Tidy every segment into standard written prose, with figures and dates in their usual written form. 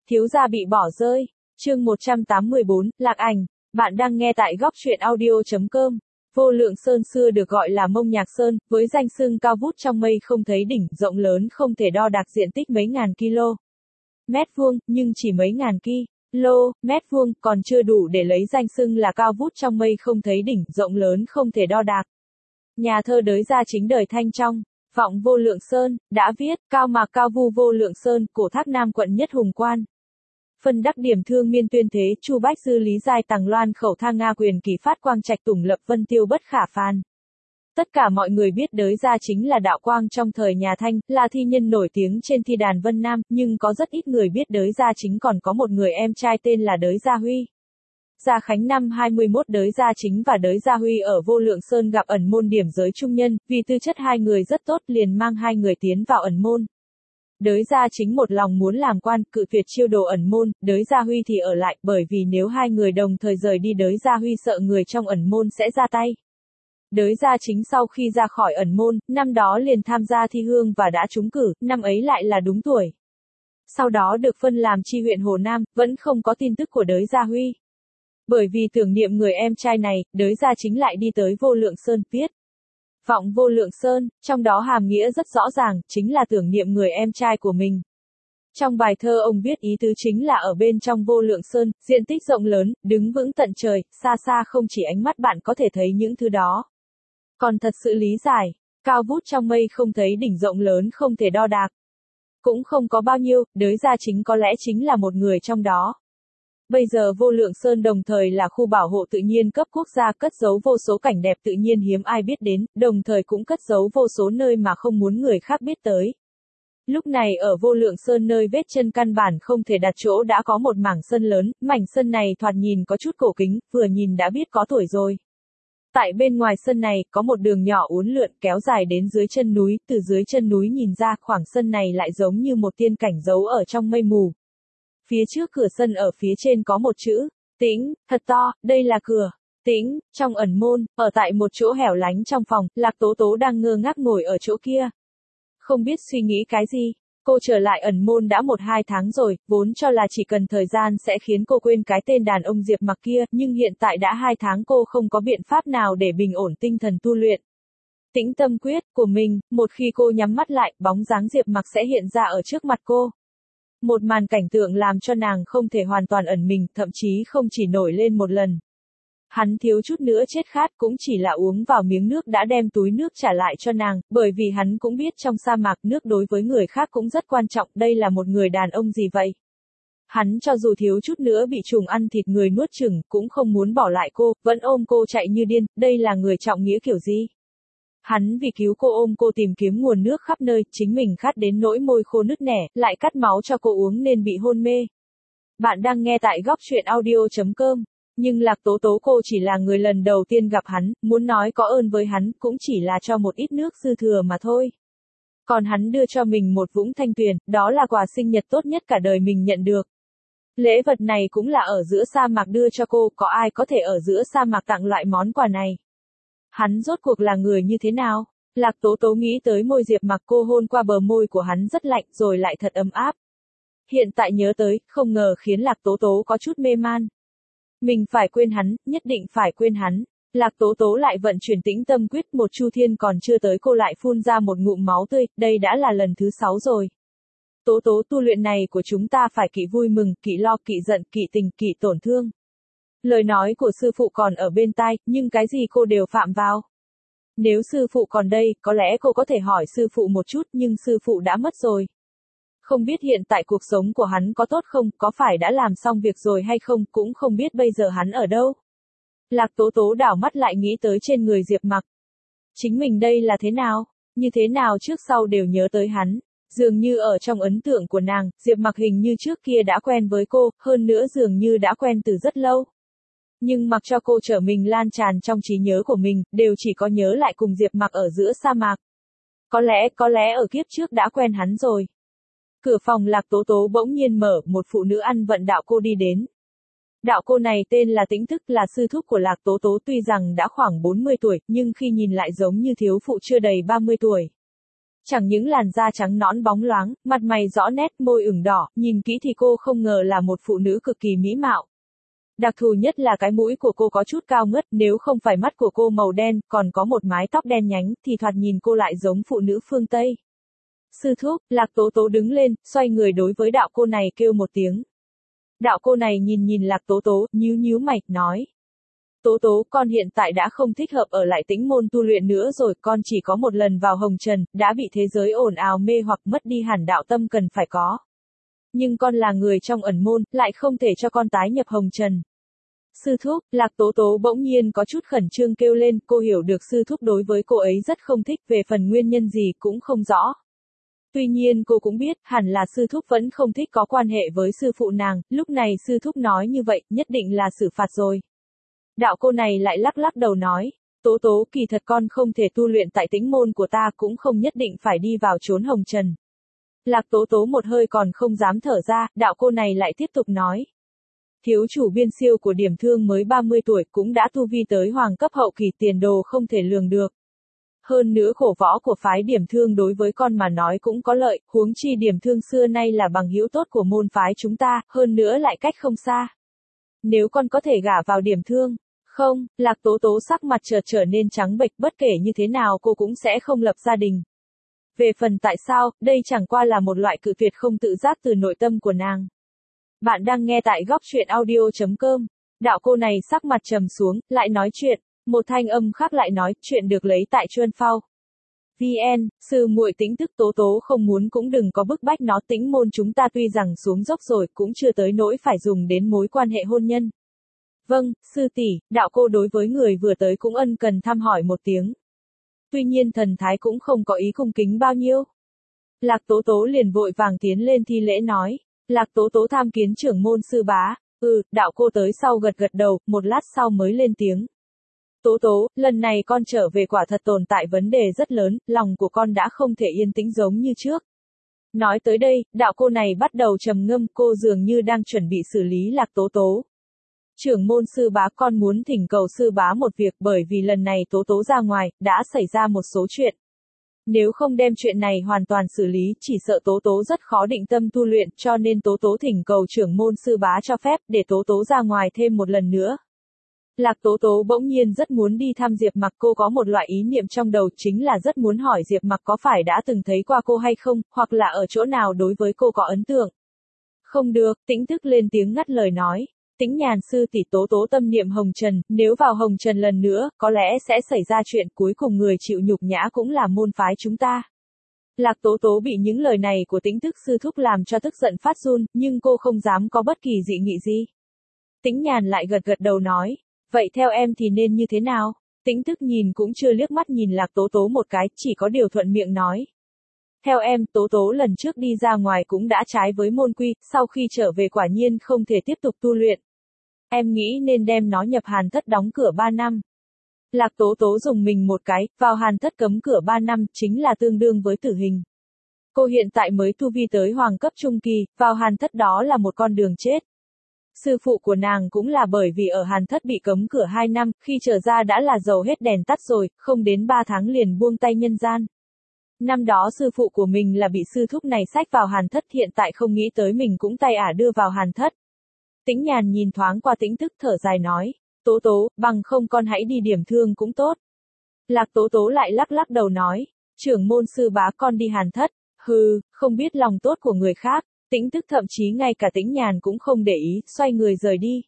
Thiếu gia bị bỏ rơi. Chương 184, Lạc Ảnh. Bạn đang nghe tại góc truyện audio.com. Vô Lượng Sơn xưa được gọi là Mông Nhạc Sơn, với danh xưng cao vút trong mây không thấy đỉnh, rộng lớn không thể đo đạc, diện tích mấy ngàn mét vuông, nhưng chỉ mấy ngàn mét vuông, còn chưa đủ để lấy danh xưng là cao vút trong mây không thấy đỉnh, rộng lớn không thể đo đạc. Nhà thơ Đới Gia Chính đời Thanh trong Vọng Vô Lượng Sơn đã viết: cao mạc cao vu vô lượng sơn, cổ thác Nam quận nhất hùng quan. Phân đắc điểm thương miên tuyên thế, chu bách dư lý giai tàng loan khẩu thang nga quyền kỳ phát quang trạch tùng lập vân tiêu bất khả phàn. Tất cả mọi người biết Đới Gia Chính là đạo quang trong thời nhà Thanh, là thi nhân nổi tiếng trên thi đàn Vân Nam, nhưng có rất ít người biết Đới Gia Chính còn có một người em trai tên là Đới Gia Huy. Gia Khánh năm 21, Đới Gia Chính và Đới Gia Huy ở Vô Lượng Sơn gặp ẩn môn điểm giới trung nhân, vì tư chất hai người rất tốt liền mang hai người tiến vào ẩn môn. Đới Gia Chính một lòng muốn làm quan, cự tuyệt chiêu đồ ẩn môn, Đới Gia Huy thì ở lại, bởi vì nếu hai người đồng thời rời đi Đới Gia Huy sợ người trong ẩn môn sẽ ra tay. Đới Gia Chính sau khi ra khỏi ẩn môn, năm đó liền tham gia thi hương và đã trúng cử, năm ấy lại là đúng tuổi. Sau đó được phân làm tri huyện Hồ Nam, vẫn không có tin tức của Đới Gia Huy. Bởi vì tưởng niệm người em trai này, Đới Gia Chính lại đi tới Vô Lượng Sơn, viết Vọng Vô Lượng Sơn, trong đó hàm nghĩa rất rõ ràng, chính là tưởng niệm người em trai của mình. Trong bài thơ ông viết ý tứ chính là ở bên trong Vô Lượng Sơn, diện tích rộng lớn, đứng vững tận trời, xa xa không chỉ ánh mắt bạn có thể thấy những thứ đó. Còn thật sự lý giải, cao vút trong mây không thấy đỉnh, rộng lớn không thể đo đạc. Cũng không có bao nhiêu, Đới Gia Chính có lẽ chính là một người trong đó. Bây giờ Vô Lượng Sơn đồng thời là khu bảo hộ tự nhiên cấp quốc gia, cất giấu vô số cảnh đẹp tự nhiên hiếm ai biết đến, đồng thời cũng cất giấu vô số nơi mà không muốn người khác biết tới. Lúc này ở Vô Lượng Sơn nơi vết chân căn bản không thể đặt chỗ đã có một mảng sân lớn, mảnh sân này thoạt nhìn có chút cổ kính, vừa nhìn đã biết có tuổi rồi. Tại bên ngoài sân này, có một đường nhỏ uốn lượn kéo dài đến dưới chân núi, từ dưới chân núi nhìn ra, khoảng sân này lại giống như một tiên cảnh giấu ở trong mây mù. Phía trước cửa sân ở phía trên có một chữ Tĩnh, thật to, đây là cửa Tĩnh. Trong ẩn môn, ở tại một chỗ hẻo lánh trong phòng, Lạc Tố Tố đang ngơ ngác ngồi ở chỗ kia. Không biết suy nghĩ cái gì. Cô trở lại ẩn môn đã 1-2 tháng rồi, vốn cho là chỉ cần thời gian sẽ khiến cô quên cái tên đàn ông Diệp Mặc kia, nhưng hiện tại đã 2 tháng cô không có biện pháp nào để bình ổn tinh thần tu luyện. Tĩnh tâm quyết của mình, một khi cô nhắm mắt lại, bóng dáng Diệp Mặc sẽ hiện ra ở trước mặt cô. Một màn cảnh tượng làm cho nàng không thể hoàn toàn ẩn mình, thậm chí không chỉ nổi lên một lần. Hắn thiếu chút nữa chết khát, cũng chỉ là uống vào miếng nước đã đem túi nước trả lại cho nàng, bởi vì hắn cũng biết trong sa mạc nước đối với người khác cũng rất quan trọng, đây là một người đàn ông gì vậy. Hắn cho dù thiếu chút nữa bị trùng ăn thịt người nuốt chửng, cũng không muốn bỏ lại cô, vẫn ôm cô chạy như điên, đây là người trọng nghĩa kiểu gì. Hắn vì cứu cô ôm cô tìm kiếm nguồn nước khắp nơi, chính mình khát đến nỗi môi khô nứt nẻ, lại cắt máu cho cô uống nên bị hôn mê. Bạn đang nghe tại góc truyện audio.com. Nhưng Lạc Tố Tố cô chỉ là người lần đầu tiên gặp hắn, muốn nói có ơn với hắn, cũng chỉ là cho một ít nước dư thừa mà thôi. Còn hắn đưa cho mình một vũng thanh tuyền, đó là quà sinh nhật tốt nhất cả đời mình nhận được. Lễ vật này cũng là ở giữa sa mạc đưa cho cô, có ai có thể ở giữa sa mạc tặng loại món quà này. Hắn rốt cuộc là người như thế nào? Lạc Tố Tố nghĩ tới môi Diệp Mặc, cô hôn qua bờ môi của hắn rất lạnh rồi lại thật ấm áp. Hiện tại nhớ tới, không ngờ khiến Lạc Tố Tố có chút mê man. Mình phải quên hắn, nhất định phải quên hắn. Lạc Tố Tố lại vận chuyển tĩnh tâm quyết, một chu thiên còn chưa tới cô lại phun ra một ngụm máu tươi, đây đã là lần thứ 6 rồi. Tố Tố, tu luyện này của chúng ta phải kỵ vui mừng, kỵ lo, kỵ giận, kỵ tình, kỵ tổn thương. Lời nói của sư phụ còn ở bên tai, nhưng cái gì cô đều phạm vào. Nếu sư phụ còn đây, có lẽ cô có thể hỏi sư phụ một chút, nhưng sư phụ đã mất rồi. Không biết hiện tại cuộc sống của hắn có tốt không, có phải đã làm xong việc rồi hay không, cũng không biết bây giờ hắn ở đâu. Lạc Tố Tố đảo mắt lại nghĩ tới trên người Diệp Mặc. Chính mình đây là thế nào? Như thế nào trước sau đều nhớ tới hắn. Dường như ở trong ấn tượng của nàng, Diệp Mặc hình như trước kia đã quen với cô, hơn nữa dường như đã quen từ rất lâu. Nhưng mặc cho cô trở mình lan tràn trong trí nhớ của mình, đều chỉ có nhớ lại cùng Diệp Mặc ở giữa sa mạc. Có lẽ ở kiếp trước đã quen hắn rồi. Cửa phòng Lạc Tố Tố bỗng nhiên mở, một phụ nữ ăn vận đạo cô đi đến. Đạo cô này tên là Tĩnh Thức, là sư thúc của Lạc Tố Tố, tuy rằng đã khoảng 40 tuổi, nhưng khi nhìn lại giống như thiếu phụ chưa đầy 30 tuổi. Chẳng những làn da trắng nõn bóng loáng, mặt mày rõ nét, môi ửng đỏ, nhìn kỹ thì cô không ngờ là một phụ nữ cực kỳ mỹ mạo. Đặc thù nhất là cái mũi của cô có chút cao ngất, nếu không phải mắt của cô màu đen, còn có một mái tóc đen nhánh, thì thoạt nhìn cô lại giống phụ nữ phương Tây. Sư thúc, Lạc Tố Tố đứng lên, xoay người đối với đạo cô này kêu một tiếng. Đạo cô này nhìn Lạc Tố Tố, nhíu mày, nói. Tố Tố, con hiện tại đã không thích hợp ở lại Tĩnh Môn tu luyện nữa rồi, con chỉ có một lần vào hồng trần, đã bị thế giới ồn ào mê hoặc mất đi hẳn đạo tâm cần phải có. Nhưng con là người trong ẩn môn, lại không thể cho con tái nhập hồng trần. Sư thúc, Lạc Tố Tố bỗng nhiên có chút khẩn trương kêu lên, cô hiểu được sư thúc đối với cô ấy rất không thích, về phần nguyên nhân gì cũng không rõ. Tuy nhiên cô cũng biết, hẳn là sư thúc vẫn không thích có quan hệ với sư phụ nàng, lúc này sư thúc nói như vậy, nhất định là xử phạt rồi. Đạo cô này lại lắc đầu nói, Tố Tố, kỳ thật con không thể tu luyện tại Tĩnh Môn của ta, cũng không nhất định phải đi vào chốn hồng trần. Lạc Tố Tố một hơi còn không dám thở ra, đạo cô này lại tiếp tục nói. Thiếu chủ Biên Siêu của Điểm Thương mới 30 tuổi cũng đã tu vi tới hoàng cấp hậu kỳ, tiền đồ không thể lường được. Hơn nữa khổ võ của phái Điểm Thương đối với con mà nói cũng có lợi, huống chi Điểm Thương xưa nay là bằng hữu tốt của môn phái chúng ta, hơn nữa lại cách không xa. Nếu con có thể gả vào Điểm Thương, không, Lạc Tố Tố sắc mặt trở nên trắng bệch, bất kể như thế nào cô cũng sẽ không lập gia đình. Về phần tại sao, đây chẳng qua là một loại cự tuyệt không tự giác từ nội tâm của nàng. Bạn đang nghe tại góc truyện audio.com. Đạo cô này sắc mặt trầm xuống, lại nói chuyện. Một thanh âm khác lại nói, chuyện được lấy tại Chuân Phao. VN, sư muội Tĩnh Tức, Tố Tố không muốn cũng đừng có bức bách nó, Tĩnh Môn chúng ta tuy rằng xuống dốc rồi, cũng chưa tới nỗi phải dùng đến mối quan hệ hôn nhân. Vâng, sư tỷ, đạo cô đối với người vừa tới cũng ân cần thăm hỏi một tiếng. Tuy nhiên thần thái cũng không có ý cung kính bao nhiêu. Lạc Tố Tố liền vội vàng tiến lên thi lễ nói. Lạc Tố Tố tham kiến trưởng môn sư bá. Đạo cô tới sau gật đầu, một lát sau mới lên tiếng. Tố Tố, lần này con trở về quả thật tồn tại vấn đề rất lớn, lòng của con đã không thể yên tĩnh giống như trước. Nói tới đây, đạo cô này bắt đầu trầm ngâm, cô dường như đang chuẩn bị xử lý Lạc Tố Tố. Trưởng môn sư bá, con muốn thỉnh cầu sư bá một việc, bởi vì lần này Tố Tố ra ngoài, đã xảy ra một số chuyện. Nếu không đem chuyện này hoàn toàn xử lý, chỉ sợ Tố Tố rất khó định tâm tu luyện, cho nên Tố Tố thỉnh cầu trưởng môn sư bá cho phép, để Tố Tố ra ngoài thêm một lần nữa. Lạc Tố Tố bỗng nhiên rất muốn đi thăm Diệp Mặc, cô có một loại ý niệm trong đầu, chính là rất muốn hỏi Diệp Mặc có phải đã từng thấy qua cô hay không, hoặc là ở chỗ nào đối với cô có ấn tượng. Không được, Tĩnh Tức lên tiếng ngắt lời nói. Tĩnh Nhàn sư tỷ, Tố Tố tâm niệm hồng trần, nếu vào hồng trần lần nữa, có lẽ sẽ xảy ra chuyện, cuối cùng người chịu nhục nhã cũng là môn phái chúng ta. Lạc Tố Tố bị những lời này của Tĩnh Tức sư thúc làm cho tức giận phát run, nhưng cô không dám có bất kỳ dị nghị gì. Tĩnh Nhàn lại gật đầu nói, vậy theo em thì nên như thế nào? Tĩnh Tức nhìn cũng chưa liếc mắt nhìn Lạc Tố Tố một cái, chỉ có điều thuận miệng nói. Theo em, Tố Tố lần trước đi ra ngoài cũng đã trái với môn quy, sau khi trở về quả nhiên không thể tiếp tục tu luyện. Em nghĩ nên đem nó nhập hàn thất đóng cửa 3 năm. Lạc Tố Tố dùng mình một cái, vào hàn thất cấm cửa 3 năm, chính là tương đương với tử hình. Cô hiện tại mới tu vi tới hoàng cấp trung kỳ, vào hàn thất đó là một con đường chết. Sư phụ của nàng cũng là bởi vì ở hàn thất bị cấm cửa 2 năm, khi trở ra đã là dầu hết đèn tắt rồi, không đến 3 tháng liền buông tay nhân gian. Năm đó sư phụ của mình là bị sư thúc này xách vào hàn thất, hiện tại không nghĩ tới mình cũng tay đưa vào hàn thất. Tĩnh Nhàn nhìn thoáng qua Tĩnh Tức thở dài nói, Tố Tố, bằng không con hãy đi Điểm Thương cũng tốt. Lạc Tố Tố lại lắc đầu nói, trưởng môn sư bá, con đi hàn thất, không biết lòng tốt của người khác. Tĩnh Tức thậm chí ngay cả Tĩnh Nhàn cũng không để ý, xoay người rời đi.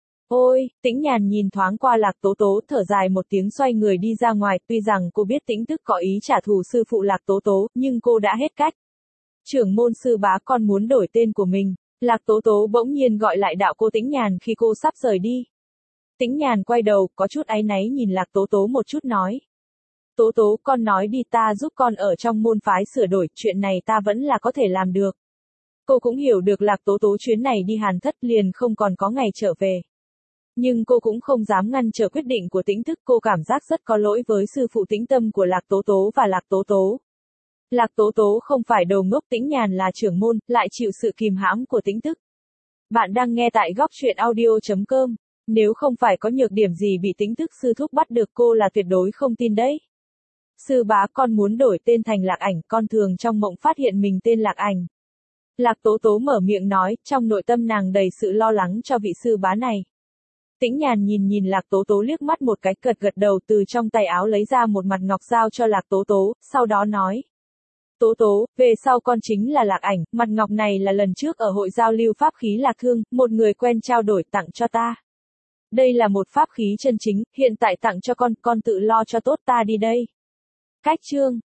Ôi, Tĩnh Nhàn nhìn thoáng qua Lạc Tố Tố, thở dài một tiếng xoay người đi ra ngoài, tuy rằng cô biết Tĩnh Tức có ý trả thù sư phụ Lạc Tố Tố, nhưng cô đã hết cách. Trưởng môn sư bá, con muốn đổi tên của mình. Lạc Tố Tố bỗng nhiên gọi lại đạo cô Tĩnh Nhàn khi cô sắp rời đi. Tĩnh Nhàn quay đầu, có chút áy náy nhìn Lạc Tố Tố một chút nói. Tố Tố, con nói đi, ta giúp con ở trong môn phái sửa đổi, chuyện này ta vẫn là có thể làm được. Cô cũng hiểu được Lạc Tố Tố chuyến này đi hàn thất liền không còn có ngày trở về. Nhưng cô cũng không dám ngăn trở quyết định của Tĩnh Tức, cô cảm giác rất có lỗi với sư phụ Tĩnh Tâm của Lạc Tố Tố và Lạc Tố Tố. Lạc Tố Tố không phải đồ ngốc, Tĩnh Nhàn là trưởng môn, lại chịu sự kìm hãm của Tĩnh Tức. Bạn đang nghe tại góc truyện audio.com. Nếu không phải có nhược điểm gì bị Tĩnh Tức sư thúc bắt được, cô là tuyệt đối không tin đấy. Sư bá con muốn đổi tên thành Lạc Ảnh, con thường trong mộng phát hiện mình tên Lạc Ảnh. Lạc Tố Tố mở miệng nói, trong nội tâm nàng đầy sự lo lắng cho vị sư bá này. Tĩnh Nhàn nhìn Lạc Tố Tố liếc mắt một cái, gật đầu, từ trong tay áo lấy ra một mặt ngọc giao cho Lạc Tố Tố, sau đó nói. Tố Tố, về sau con chính là Lạc Ảnh, mặt ngọc này là lần trước ở hội giao lưu pháp khí Lạc Thương, một người quen trao đổi tặng cho ta. Đây là một pháp khí chân chính, hiện tại tặng cho con tự lo cho tốt, ta đi đây. Cách chương